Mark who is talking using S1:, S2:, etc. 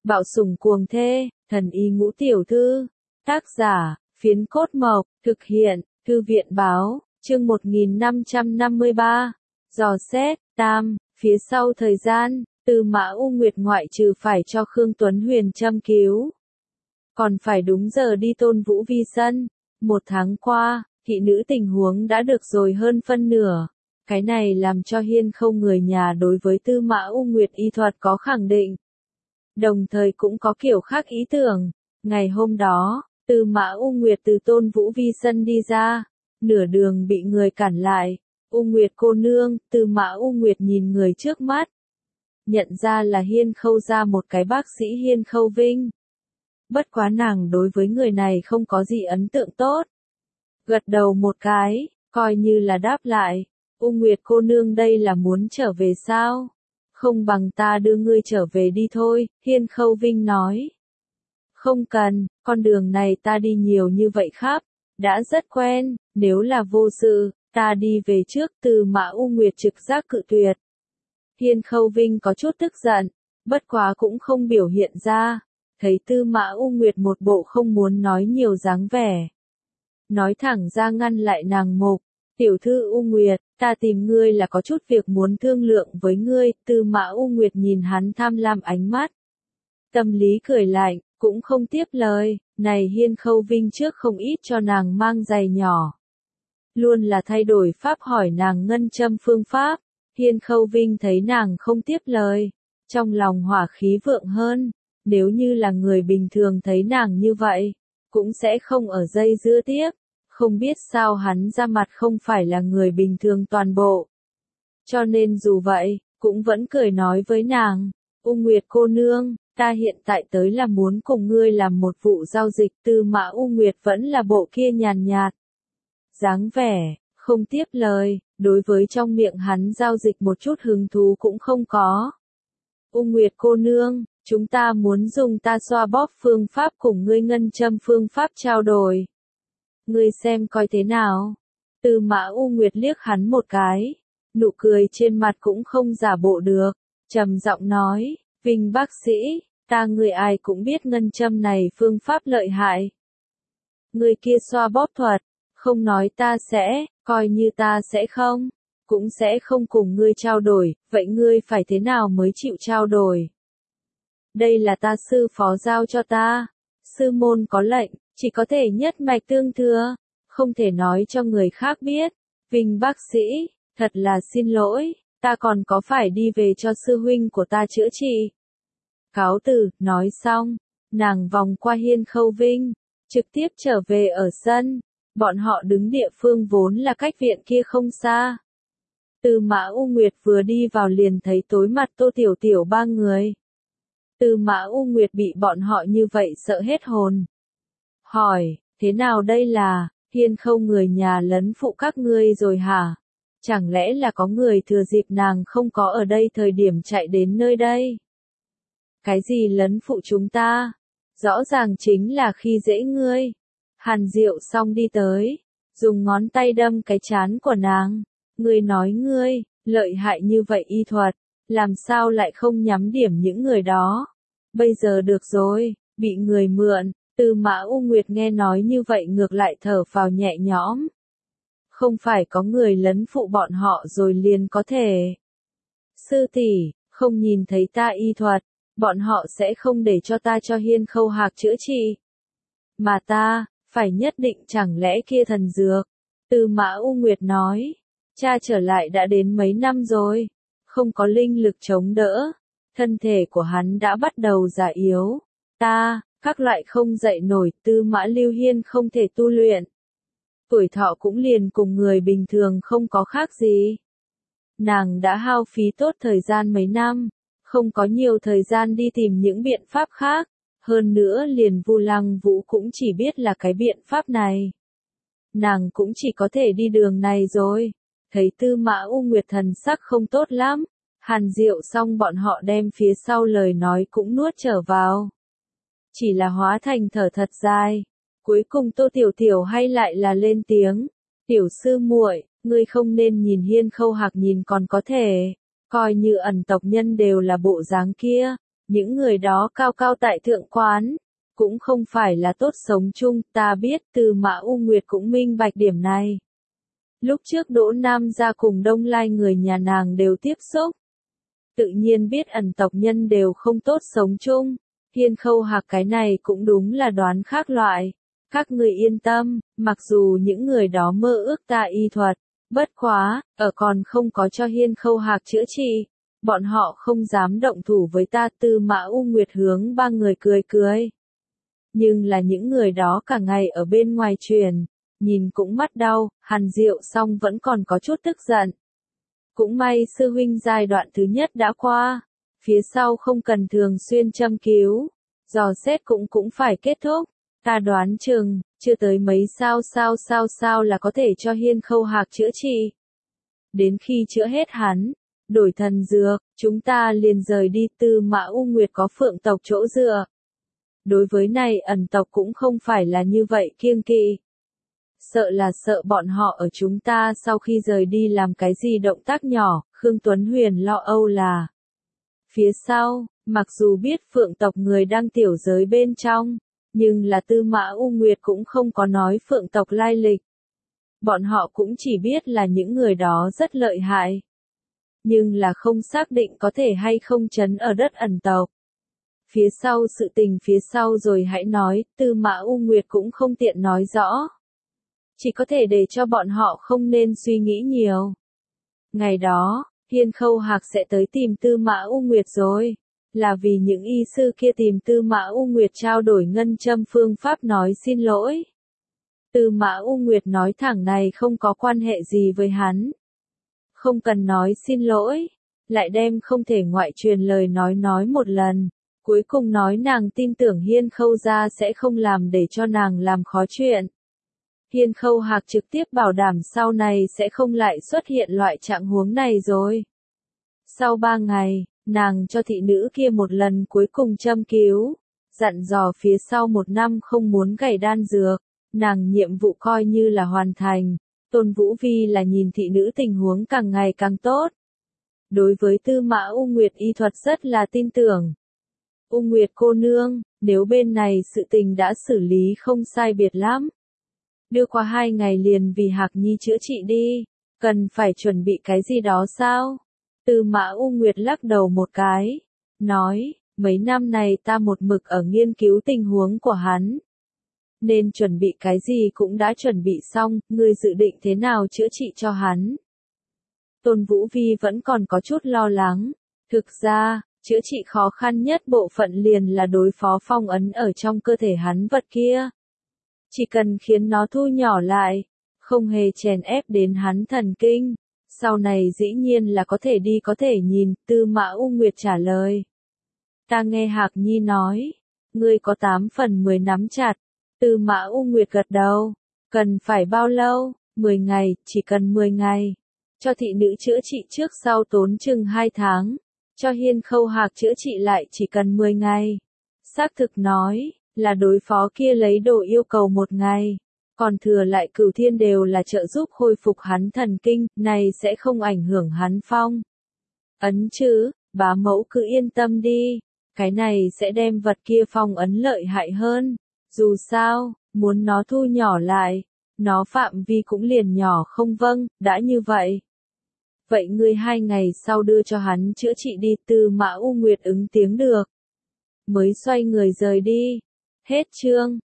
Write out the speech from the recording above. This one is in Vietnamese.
S1: Bạo sủng cuồng thê, thần y ngũ tiểu thư. Tác giả, Phiến Cốt Mộc, thực hiện, Thư viện báo, chương 1553. Dò xét, tam, phía sau thời gian, Tư Mã U Nguyệt ngoại trừ phải cho Khương Tuấn Huyền châm cứu, còn phải đúng giờ đi Tôn Vũ vi sân. 1 tháng qua, thị nữ tình huống đã được rồi hơn phân nửa. Cái này làm cho Hiên Khâu người nhà đối với Tư Mã U Nguyệt y thuật có khẳng định. Đồng thời cũng có kiểu khác ý tưởng. Ngày hôm đó, Tư Mã U Nguyệt từ Tôn Vũ vi sân đi ra, nửa đường bị người cản lại. U Nguyệt cô nương, Tư Mã U Nguyệt nhìn người trước mắt, nhận ra là Hiên Khâu ra một cái bác sĩ Hiên Khâu Vinh. Bất quá nàng đối với người này không có gì ấn tượng tốt. Gật đầu một cái, coi như là đáp lại. U Nguyệt cô nương đây là muốn trở về sao? Không bằng ta đưa ngươi trở về đi thôi, Hiên Khâu Vinh nói. Không cần, con đường này ta đi nhiều như vậy khắp, đã rất quen, nếu là vô sự, ta đi về trước. Tư Mã U Nguyệt trực giác cự tuyệt. Hiên Khâu Vinh có chút tức giận, bất quá cũng không biểu hiện ra. Thấy Tư Mã U Nguyệt một bộ không muốn nói nhiều dáng vẻ, nói thẳng ra ngăn lại nàng mục. Tiểu thư U Nguyệt, ta tìm ngươi là có chút việc muốn thương lượng với ngươi. Tư Mã U Nguyệt nhìn hắn tham lam ánh mắt, tâm lý cười lạnh, cũng không tiếp lời. Này Hiên Khâu Vinh trước không ít cho nàng mang giày nhỏ, luôn là thay đổi pháp hỏi nàng ngân châm phương pháp. Hiên Khâu Vinh thấy nàng không tiếp lời, trong lòng hỏa khí vượng hơn. Nếu như là người bình thường thấy nàng như vậy, cũng sẽ không ở dây dưa tiếp. Không biết sao hắn ra mặt không phải là người bình thường toàn bộ. Cho nên dù vậy, cũng vẫn cười nói với nàng. U Nguyệt cô nương, ta hiện tại tới là muốn cùng ngươi làm một vụ giao dịch. Tư Mã U Nguyệt vẫn là bộ kia nhàn nhạt dáng vẻ, không tiếp lời, đối với trong miệng hắn giao dịch một chút hứng thú cũng không có. U Nguyệt cô nương, chúng ta muốn dùng ta xoa bóp phương pháp cùng ngươi ngân châm phương pháp trao đổi. Ngươi xem coi thế nào. Tư Mã U Nguyệt liếc hắn một cái, nụ cười trên mặt cũng không giả bộ được, trầm giọng nói, Vinh bác sĩ, ta người ai cũng biết ngân châm này phương pháp lợi hại. Người kia xoa bóp thuật, không nói ta sẽ, coi như ta sẽ không, cũng sẽ không cùng ngươi trao đổi. Vậy ngươi phải thế nào mới chịu trao đổi? Đây là ta sư phó giao cho ta, sư môn có lệnh, chỉ có thể nhất mạch tương thừa, không thể nói cho người khác biết. Vinh bác sĩ, thật là xin lỗi, ta còn có phải đi về cho sư huynh của ta chữa trị. Cáo từ, nói xong, nàng vòng qua Hiên Khâu Vinh, trực tiếp trở về ở sân. Bọn họ đứng địa phương vốn là cách viện kia không xa. Tư Mã U Nguyệt vừa đi vào liền thấy tối mặt Tô Tiểu Tiểu ba người. Tư Mã U Nguyệt bị bọn họ như vậy sợ hết hồn. Hỏi, thế nào đây là, Hiên Khâu người nhà lấn phụ các ngươi rồi hả? Chẳng lẽ là có người thừa dịp nàng không có ở đây thời điểm chạy đến nơi đây? Cái gì lấn phụ chúng ta? Rõ ràng chính là khi dễ ngươi. Hàn Diệu xong đi tới, dùng ngón tay đâm cái trán của nàng. Ngươi nói ngươi, lợi hại như vậy y thuật, làm sao lại không nhắm điểm những người đó? Bây giờ được rồi, bị người mượn. Tư Mã U Nguyệt nghe nói như vậy ngược lại thở phào nhẹ nhõm. Không phải có người lấn phụ bọn họ rồi liền có thể. Sư tỷ, không nhìn thấy ta y thuật, bọn họ sẽ không để cho ta cho Hiên Khâu Hạc chữa trị. Mà ta, phải nhất định chẳng lẽ kia thần dược. Tư Mã U Nguyệt nói, cha trở lại đã đến mấy năm rồi, không có linh lực chống đỡ, thân thể của hắn đã bắt đầu già yếu. Các loại không dậy nổi. Tư Mã Lưu Hiên không thể tu luyện, tuổi thọ cũng liền cùng người bình thường không có khác gì. Nàng đã hao phí tốt thời gian mấy năm, không có nhiều thời gian đi tìm những biện pháp khác, hơn nữa liền Vu Lăng Vũ cũng chỉ biết là cái biện pháp này. Nàng cũng chỉ có thể đi đường này rồi. Thấy Tư Mã U Nguyệt thần sắc không tốt lắm, Hàn Diệu xong bọn họ đem phía sau lời nói cũng nuốt trở vào. Chỉ là hóa thành thở thật dài. Cuối cùng Tô Tiểu Tiểu hay lại là lên tiếng. Tiểu sư muội, ngươi không nên nhìn Hiên Khâu Hạc nhìn còn có thể. Coi như ẩn tộc nhân đều là bộ dáng kia. Những người đó cao cao tại thượng quán, cũng không phải là tốt sống chung, ta biết Tư Mã U Nguyệt cũng minh bạch điểm này. Lúc trước Đỗ Nam gia cùng Đông Lai người nhà nàng đều tiếp xúc. Tự nhiên biết ẩn tộc nhân đều không tốt sống chung. Hiên Khâu Hạc cái này cũng đúng là đoán khác loại. Các người yên tâm, mặc dù những người đó mơ ước ta y thuật, bất quá, ở còn không có cho Hiên Khâu Hạc chữa trị, bọn họ không dám động thủ với ta. Tư Mã U Nguyệt hướng ba người cười cười. Nhưng là những người đó cả ngày ở bên ngoài truyền, nhìn cũng mắt đau, Hàn Diệu Song vẫn còn có chút tức giận. Cũng may sư huynh giai đoạn thứ nhất đã qua, phía sau không cần thường xuyên châm cứu, dò xét cũng phải kết thúc. Ta đoán chừng, chưa tới mấy sao là có thể cho Hiên Khâu Hạc chữa trị. Đến khi chữa hết hắn, đổi thần dược, chúng ta liền rời đi. Tư Mã U Nguyệt có Phượng tộc chỗ dựa. Đối với này ẩn tộc cũng không phải là như vậy kiêng kỵ. Sợ là sợ bọn họ ở chúng ta sau khi rời đi làm cái gì động tác nhỏ, Khương Tuấn Huyền lo âu là. Phía sau, mặc dù biết Phượng tộc người đang tiểu giới bên trong, nhưng là Tư Mã U Nguyệt cũng không có nói Phượng tộc lai lịch. Bọn họ cũng chỉ biết là những người đó rất lợi hại. Nhưng là không xác định có thể hay không trấn ở đất ẩn tộc. Phía sau sự tình phía sau rồi hãy nói, Tư Mã U Nguyệt cũng không tiện nói rõ. Chỉ có thể để cho bọn họ không nên suy nghĩ nhiều. Ngày đó, Hiên Khâu Hạc sẽ tới tìm Tư Mã U Nguyệt rồi. Là vì những y sư kia tìm Tư Mã U Nguyệt trao đổi ngân châm phương pháp nói xin lỗi. Tư Mã U Nguyệt nói thẳng này không có quan hệ gì với hắn. Không cần nói xin lỗi. Lại đem không thể ngoại truyền lời nói một lần. Cuối cùng nói nàng tin tưởng Hiên Khâu gia sẽ không làm để cho nàng làm khó chuyện. Hiên Khâu Hạc trực tiếp bảo đảm sau này sẽ không lại xuất hiện loại trạng huống này rồi. Sau 3 ngày, nàng cho thị nữ kia một lần cuối cùng châm cứu, dặn dò phía sau 1 năm không muốn gảy đan dược, nàng nhiệm vụ coi như là hoàn thành. Tôn Vũ Vi là nhìn thị nữ tình huống càng ngày càng tốt. Đối với Tư Mã U Nguyệt y thuật rất là tin tưởng. U Nguyệt cô nương, nếu bên này sự tình đã xử lý không sai biệt lắm. Đưa qua 2 ngày liền vì Hạc Nhi chữa trị đi, cần phải chuẩn bị cái gì đó sao? Tư Mã U Nguyệt lắc đầu một cái, nói, mấy năm này ta một mực ở nghiên cứu tình huống của hắn. Nên chuẩn bị cái gì cũng đã chuẩn bị xong, ngươi dự định thế nào chữa trị cho hắn? Tôn Vũ Vi vẫn còn có chút lo lắng. Thực ra, chữa trị khó khăn nhất bộ phận liền là đối phó phong ấn ở trong cơ thể hắn vật kia. Chỉ cần khiến nó thu nhỏ lại, không hề chèn ép đến hắn thần kinh. Sau này dĩ nhiên là có thể đi có thể nhìn. Tư Mã U Nguyệt trả lời. Ta nghe Hạc Nhi nói, ngươi có 8 phần 10 nắm chặt. Tư Mã U Nguyệt gật đầu. Cần phải bao lâu? 10 ngày, chỉ cần 10 ngày. Cho thị nữ chữa trị trước sau tốn chừng 2 tháng. Cho Hiên Khâu Hạc chữa trị lại chỉ cần 10 ngày. Xác thực nói, là đối phó kia lấy đồ yêu cầu 1 ngày. Còn thừa lại Cửu Thiên đều là trợ giúp khôi phục hắn thần kinh, này sẽ không ảnh hưởng hắn phong ấn chứ. Bá mẫu cứ yên tâm đi. Cái này sẽ đem vật kia phong ấn lợi hại hơn. Dù sao, muốn nó thu nhỏ lại, nó phạm vi cũng liền nhỏ không. Vâng, đã như vậy. Vậy ngươi 2 ngày sau đưa cho hắn chữa trị đi. Tư Mã U Nguyệt ứng tiếng được. Mới xoay người rời đi. Hết chương.